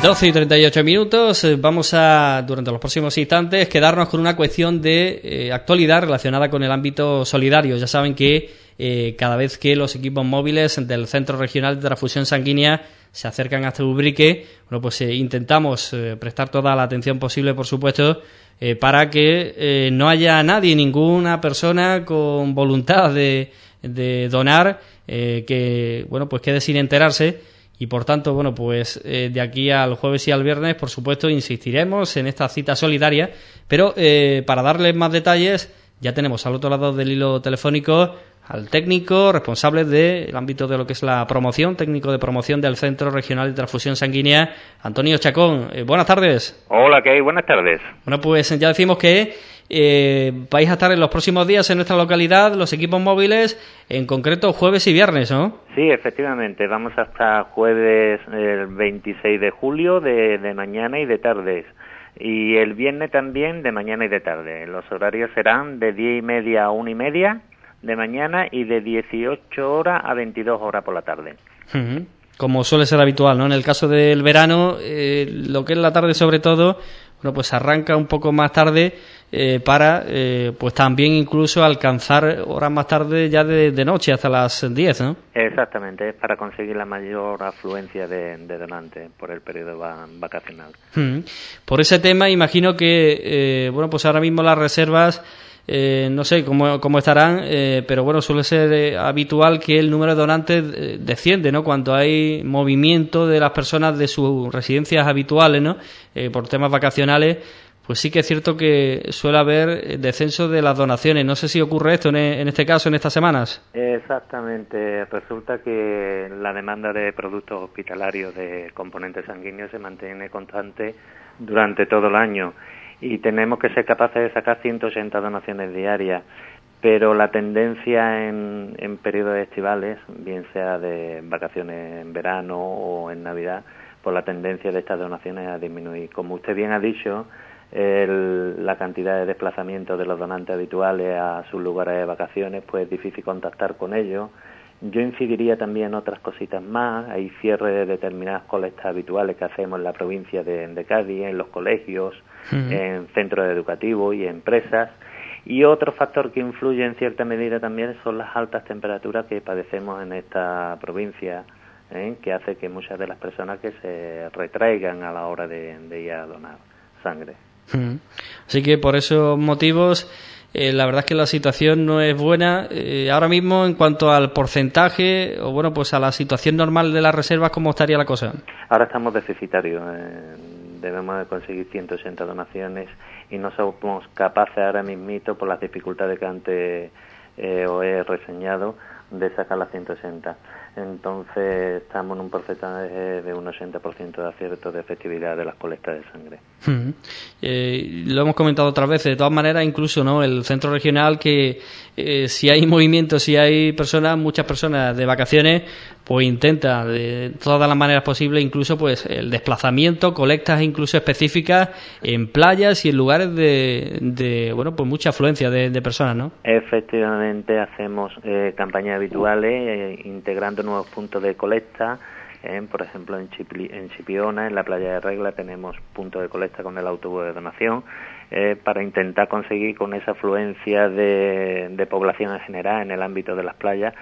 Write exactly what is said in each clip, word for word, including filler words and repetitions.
doce y treinta y ocho minutos. Vamos a, durante los próximos instantes, quedarnos con una cuestión de eh, actualidad relacionada con el ámbito solidario. Ya saben que eh, cada vez que los equipos móviles del Centro Regional de Transfusión Sanguínea se acercan a este Ubrique, bueno, pues eh, intentamos eh, prestar toda la atención posible, por supuesto, eh, para que eh, no haya nadie, ninguna persona con voluntad de, de donar, eh, que, bueno, pues quede sin enterarse. Y por tanto, bueno, pues eh, de aquí al jueves y al viernes, por supuesto, insistiremos en esta cita solidaria, pero eh, para darles más detalles, ya tenemos al otro lado del hilo telefónico al técnico responsable del ámbito de lo que es la promoción, técnico de promoción del Centro Regional de Transfusión Sanguínea, Antonio Chacón. Eh, buenas tardes. Hola, ¿qué hay? Buenas tardes. Bueno, pues ya decimos que eh, vais a estar en los próximos días en nuestra localidad, los equipos móviles, en concreto jueves y viernes, ¿no? Sí, efectivamente, vamos hasta jueves el veintiséis de julio de, de mañana y de tardes. Y el viernes también de mañana y de tarde. Los horarios serán de diez y media a una y media de mañana y de dieciocho horas a veintidós horas por la tarde. Uh-huh. Como suele ser habitual, ¿no? En el caso del verano, eh, lo que es la tarde sobre todo, bueno, pues arranca un poco más tarde eh, para, eh, pues también incluso alcanzar horas más tarde ya de, de noche hasta las diez, ¿no? Exactamente, es para conseguir la mayor afluencia de, de donantes por el periodo va, vacacional. Uh-huh. Por ese tema, imagino que, eh, bueno, pues ahora mismo las reservas, Eh, no sé cómo, cómo estarán, eh, pero bueno, suele ser eh, habitual que el número de donantes eh, desciende, ¿no? Cuando hay movimiento de las personas de sus residencias habituales, ¿no? Eh, por temas vacacionales, pues sí que es cierto que suele haber descenso de las donaciones. No sé si ocurre esto en, en este caso, en estas semanas. Exactamente. Resulta que la demanda de productos hospitalarios de componentes sanguíneos se mantiene constante durante todo el año. Y tenemos que ser capaces de sacar ciento ochenta donaciones diarias, pero la tendencia en, en periodos estivales, bien sea de vacaciones en verano o en Navidad, pues la tendencia de estas donaciones a disminuir. Como usted bien ha dicho, el, la cantidad de desplazamiento de los donantes habituales a sus lugares de vacaciones, pues es difícil contactar con ellos. Yo incidiría también en otras cositas más. Hay cierre de determinadas colectas habituales que hacemos en la provincia de, de Cádiz, en los colegios, uh-huh. en centros educativos y empresas. Y otro factor que influye en cierta medida también son las altas temperaturas que padecemos en esta provincia, ¿eh? que hace que muchas de las personas que se retraigan a la hora de, de ir a donar sangre. Uh-huh. Así que por esos motivos, Eh, la verdad es que la situación no es buena. Eh, ahora mismo, en cuanto al porcentaje, o bueno, pues a la situación normal de las reservas, ¿cómo estaría la cosa? Ahora estamos deficitarios. Eh, debemos de conseguir ciento ochenta donaciones y no somos capaces ahora mismito, por las dificultades que antes eh, os he reseñado, de sacar las ciento ochenta. Entonces estamos en un porcentaje de un ochenta por ciento de acierto de efectividad de las colectas de sangre. Uh-huh. Eh, lo hemos comentado otras veces. De todas maneras, incluso no el centro regional, que eh, si hay movimiento, si hay personas, muchas personas de vacaciones, pues intenta de todas las maneras posibles, incluso pues el desplazamiento, colectas incluso específicas en playas y en lugares de, de bueno, pues mucha afluencia de, de personas, ¿no? Efectivamente, hacemos eh, campañas habituales eh, integrando nuevos puntos de colecta. Eh, por ejemplo, en, Chipli, en Chipiona, en la playa de Regla, tenemos puntos de colecta con el autobús de donación eh, para intentar conseguir, con esa afluencia de, de población en general en el ámbito de las playas,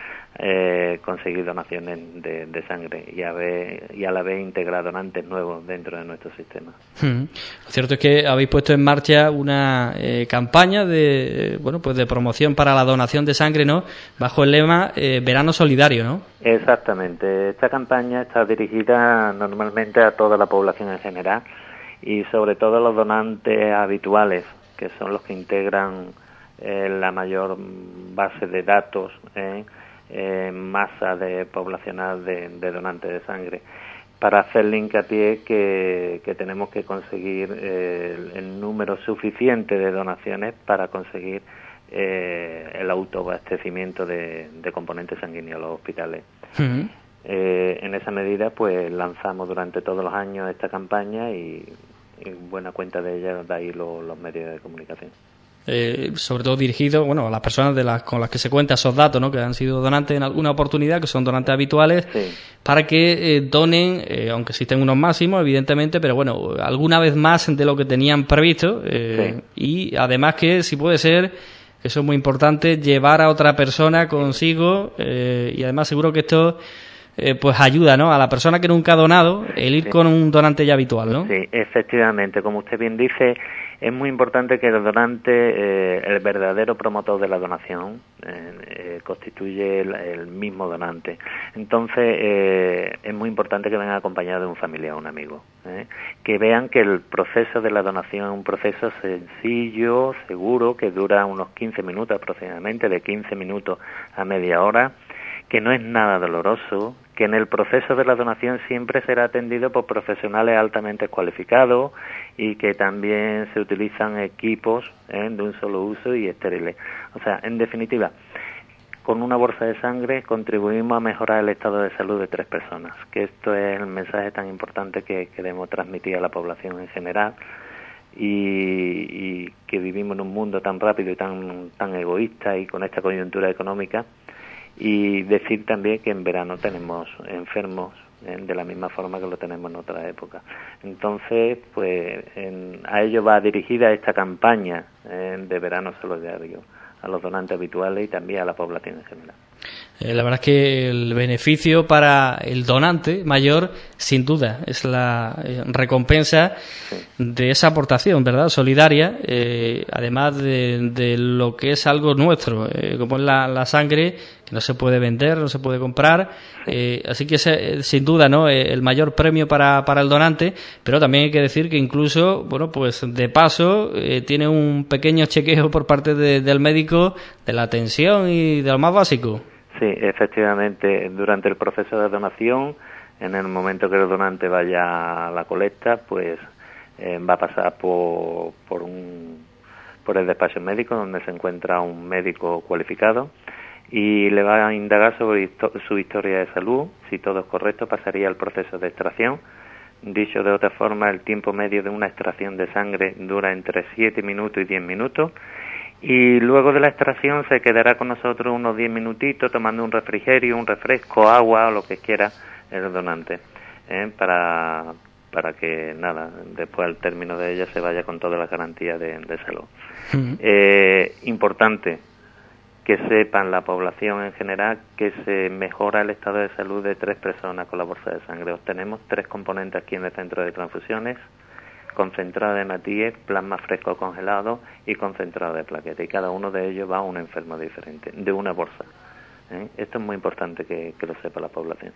eh, conseguir donaciones de, de sangre y a, vez, y a la vez integrar donantes nuevos dentro de nuestro sistema. Hmm. Lo cierto es que habéis puesto en marcha una eh, campaña de eh, bueno pues de promoción para la donación de sangre, ¿no? Bajo el lema eh, Verano Solidario, ¿no? Exactamente. Esta campaña está dirigida normalmente a toda la población en general y sobre todo a los donantes habituales, que son los que integran eh, la mayor base de datos en eh, masa de poblacional de, de donantes de sangre, para hacerle hincapié que, que tenemos que conseguir eh, el, el número suficiente de donaciones para conseguir eh, el autoabastecimiento de, de componentes sanguíneos a los hospitales. Uh-huh. Eh, en esa medida, pues lanzamos durante todos los años esta campaña y, y buena cuenta de ella da ahí lo, los medios de comunicación. eh, sobre todo dirigido, bueno, a las personas de las con las que se cuenta esos datos, ¿no? Que han sido donantes en alguna oportunidad, que son donantes habituales, sí. para que eh, donen, eh, aunque existen unos máximos, evidentemente, pero bueno, alguna vez más de lo que tenían previsto, eh, sí. Y además que, si puede ser, que eso es muy importante, llevar a otra persona consigo, eh, y además seguro que esto eh, pues ayuda, ¿no?, a la persona que nunca ha donado, el ir sí. con un donante ya habitual, ¿no? Sí, efectivamente, como usted bien dice, es muy importante que el donante, eh, el verdadero promotor de la donación, eh, eh, constituye el, el mismo donante. Entonces, eh, es muy importante que venga acompañado de un familiar o un amigo, ¿eh? Que vean que el proceso de la donación es un proceso sencillo, seguro, que dura unos quince minutos aproximadamente, de quince minutos a media hora, que no es nada doloroso, que en el proceso de la donación siempre será atendido por profesionales altamente cualificados y que también se utilizan equipos ¿eh? de un solo uso y estériles. O sea, en definitiva, con una bolsa de sangre contribuimos a mejorar el estado de salud de tres personas, que esto es el mensaje tan importante que queremos transmitir a la población en general, y, y que vivimos en un mundo tan rápido y tan, tan egoísta y con esta coyuntura económica. Y decir también que en verano tenemos enfermos ¿eh? de la misma forma que lo tenemos en otra época. Entonces, pues en, a ello va dirigida esta campaña ¿eh? de verano solidario, a los donantes habituales y también a la población en general. Eh, la verdad es que el beneficio para el donante mayor, sin duda, es la eh, recompensa sí. de esa aportación, ¿verdad?, solidaria, eh, además de, de lo que es algo nuestro, eh, como es la, la sangre, que no se puede vender, no se puede comprar, eh, así que ese, sin duda, ¿no?, el mayor premio para, para el donante, pero también hay que decir que incluso, bueno, pues de paso, eh, tiene un pequeño chequeo por parte de, del médico de la atención y de lo más básico. Sí, efectivamente, durante el proceso de donación, en el momento que el donante vaya a la colecta, pues eh, va a pasar por, por, un, por el despacho médico, donde se encuentra un médico cualificado, y le va a indagar sobre histo- su historia de salud. Si todo es correcto, pasaría al proceso de extracción. Dicho de otra forma, el tiempo medio de una extracción de sangre dura entre siete minutos y diez minutos, y luego de la extracción se quedará con nosotros unos diez minutitos tomando un refrigerio, un refresco, agua o lo que quiera el donante, ¿eh? para para que nada, después al término de ella se vaya con todas las garantías de, de salud. Uh-huh. Eh, importante que sepan la población en general que se mejora el estado de salud de tres personas con la bolsa de sangre. Obtenemos tres componentes aquí en el centro de transfusiones: concentrado de hematía, plasma fresco congelado y concentrado de plaquetas, y cada uno de ellos va a un enfermo diferente, de una bolsa. ¿Eh? Esto es muy importante que, que lo sepa la población.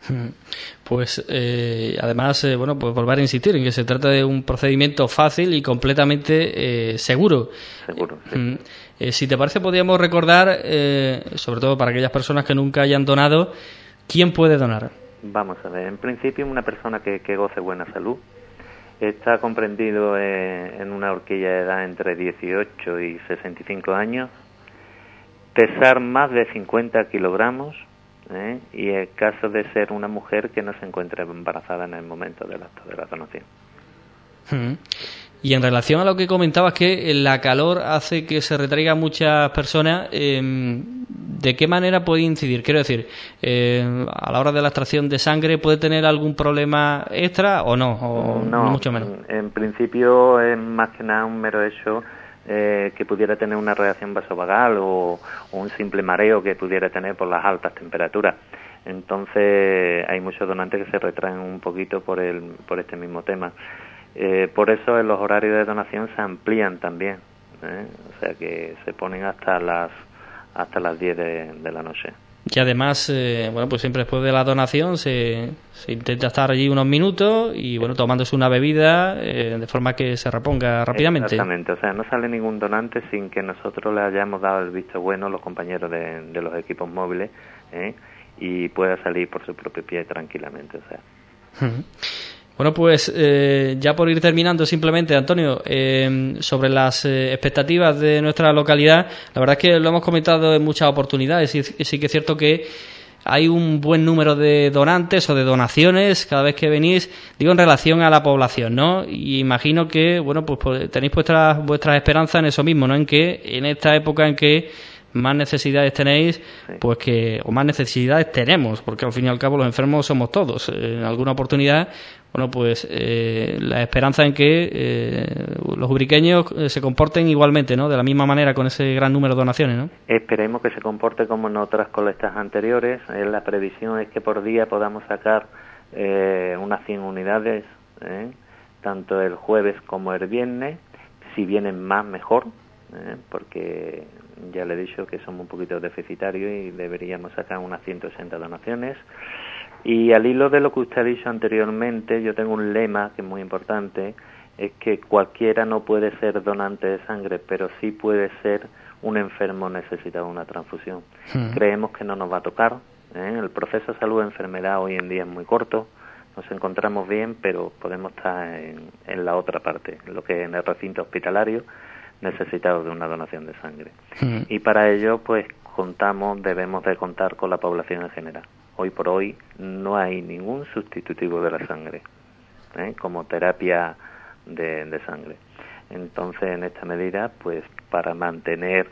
Pues eh, además, eh, bueno, pues volver a insistir en que se trata de un procedimiento fácil y completamente eh, seguro. Seguro, sí. Eh, si te parece, podríamos recordar, eh, sobre todo para aquellas personas que nunca hayan donado, ¿quién puede donar? Vamos a ver, en principio una persona que, que goce buena salud. Está comprendido eh, en una horquilla de edad entre dieciocho y sesenta y cinco años, pesar más de cincuenta kilogramos, ¿eh? y el caso de ser una mujer que no se encuentre embarazada en el momento del acto de la donación. Hmm. Y en relación a lo que comentabas, que la calor hace que se retraigan muchas personas, eh, ¿de qué manera puede incidir? Quiero decir, eh, a la hora de la extracción de sangre, ¿puede tener algún problema extra o no? O no, mucho menos. En principio es más que nada un mero hecho eh, que pudiera tener una reacción vasovagal o, o un simple mareo que pudiera tener por las altas temperaturas. Entonces hay muchos donantes que se retraen un poquito por el por este mismo tema. Eh, por eso en los horarios de donación se amplían también, ¿eh? O sea que se ponen hasta las hasta las diez de, de la noche. Y además, eh, bueno, pues siempre después de la donación se, se intenta estar allí unos minutos y, bueno, tomándose una bebida eh, de forma que se reponga rápidamente. Exactamente, o sea, no sale ningún donante sin que nosotros le hayamos dado el visto bueno a los compañeros de, de los equipos móviles, ¿eh? y pueda salir por su propio pie tranquilamente, o sea. Uh-huh. Bueno, pues eh, ya por ir terminando simplemente, Antonio, eh, sobre las eh, expectativas de nuestra localidad, la verdad es que lo hemos comentado en muchas oportunidades y sí que es cierto que hay un buen número de donantes o de donaciones cada vez que venís, digo en relación a la población, ¿no? Y imagino que, bueno, pues tenéis vuestras vuestras esperanzas en eso mismo, ¿no? En que en esta época en que más necesidades tenéis, pues que, o más necesidades tenemos, porque al fin y al cabo los enfermos somos todos. En alguna oportunidad, bueno, pues eh, la esperanza en que eh, los ubriqueños eh, se comporten igualmente, ¿no? De la misma manera con ese gran número de donaciones, ¿no? Esperemos que se comporte como en otras colectas anteriores. Eh, la previsión es que por día podamos sacar eh, unas cien unidades, ¿eh? Tanto el jueves como el viernes. Si vienen más, mejor, ¿eh? Porque ya le he dicho que somos un poquito deficitarios y deberíamos sacar unas ciento sesenta donaciones. Y al hilo de lo que usted ha dicho anteriormente, yo tengo un lema que es muy importante, es que cualquiera no puede ser donante de sangre, pero sí puede ser un enfermo necesitado de una transfusión. Hmm. Creemos que no nos va a tocar, ¿eh? El proceso de salud-enfermedad hoy en día es muy corto, nos encontramos bien, pero podemos estar en, en la otra parte, lo que es en el recinto hospitalario, necesitados de una donación de sangre. Hmm. Y para ello, pues contamos, debemos de contar con la población en general. Hoy por hoy no hay ningún sustitutivo de la sangre, ¿eh? Como terapia de, de sangre. Entonces, en esta medida, pues para mantener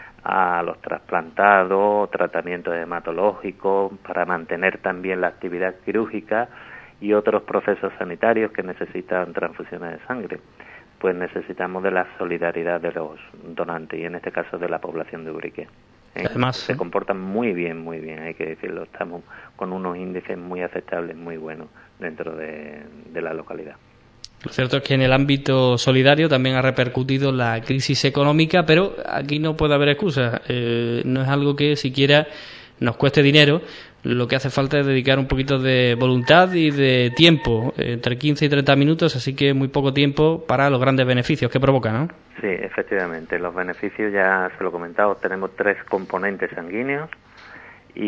a los trasplantados, tratamientos hematológicos, para mantener también la actividad quirúrgica y otros procesos sanitarios que necesitan transfusiones de sangre, pues necesitamos de la solidaridad de los donantes y en este caso de la población de Ubrique. ¿Eh? Además, se comportan muy bien, muy bien, hay que decirlo. Estamos con unos índices muy aceptables, muy buenos dentro de, de la localidad. Lo cierto es que en el ámbito solidario también ha repercutido la crisis económica, pero aquí no puede haber excusas. Eh, no es algo que siquiera nos cueste dinero. Lo que hace falta es dedicar un poquito de voluntad y de tiempo, entre quince y treinta minutos, así que muy poco tiempo para los grandes beneficios que provoca, ¿no? Sí, efectivamente. Los beneficios, ya se lo he comentado, tenemos tres componentes sanguíneos y,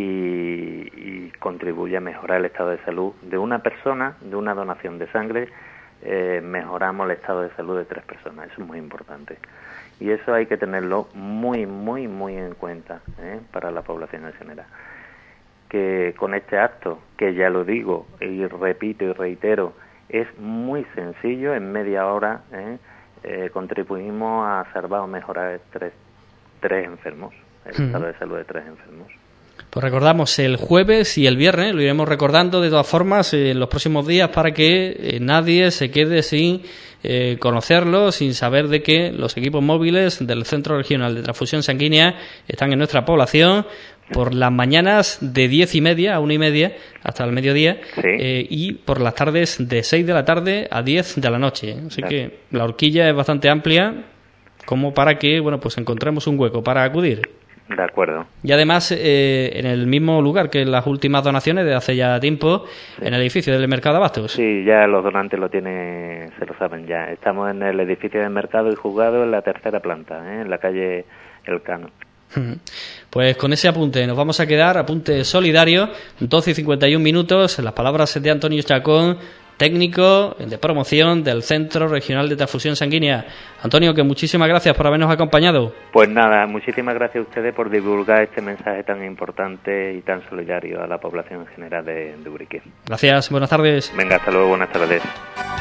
y contribuye a mejorar el estado de salud de una persona, de una donación de sangre, eh, mejoramos el estado de salud de tres personas. Eso es muy importante. Y eso hay que tenerlo muy, muy, muy en cuenta, ¿eh? Para la población en general. Que con este acto, que ya lo digo y repito y reitero, es muy sencillo, en media hora ¿eh? Eh, contribuimos a salvar o mejorar tres, tres enfermos, el estado de salud de tres enfermos. Pues recordamos el jueves y el viernes, lo iremos recordando de todas formas en los próximos días para que eh, nadie se quede sin eh, conocerlo, sin saber de que los equipos móviles del Centro Regional de Transfusión Sanguínea están en nuestra población por las mañanas de diez y media a una y media hasta el mediodía, sí. eh, y por las tardes de seis de la tarde a diez de la noche. Así claro. Que la horquilla es bastante amplia como para que bueno pues encontremos un hueco para acudir. De acuerdo. Y además, eh, en el mismo lugar que las últimas donaciones de hace ya tiempo, sí. En el edificio del Mercado de Abastos. Sí, ya los donantes lo tienen, se lo saben ya. Estamos en el edificio del Mercado y Juzgado en la tercera planta, ¿eh? En la calle Elcano. Pues con ese apunte nos vamos a quedar, apunte solidario, doce y cincuenta y un minutos, las palabras de Antonio Chacón, técnico de promoción del Centro Regional de Transfusión Sanguínea. Antonio, que muchísimas gracias por habernos acompañado. Pues nada, muchísimas gracias a ustedes por divulgar este mensaje tan importante y tan solidario a la población en general de, de Ubrique. Gracias, buenas tardes. Venga, hasta luego, buenas tardes.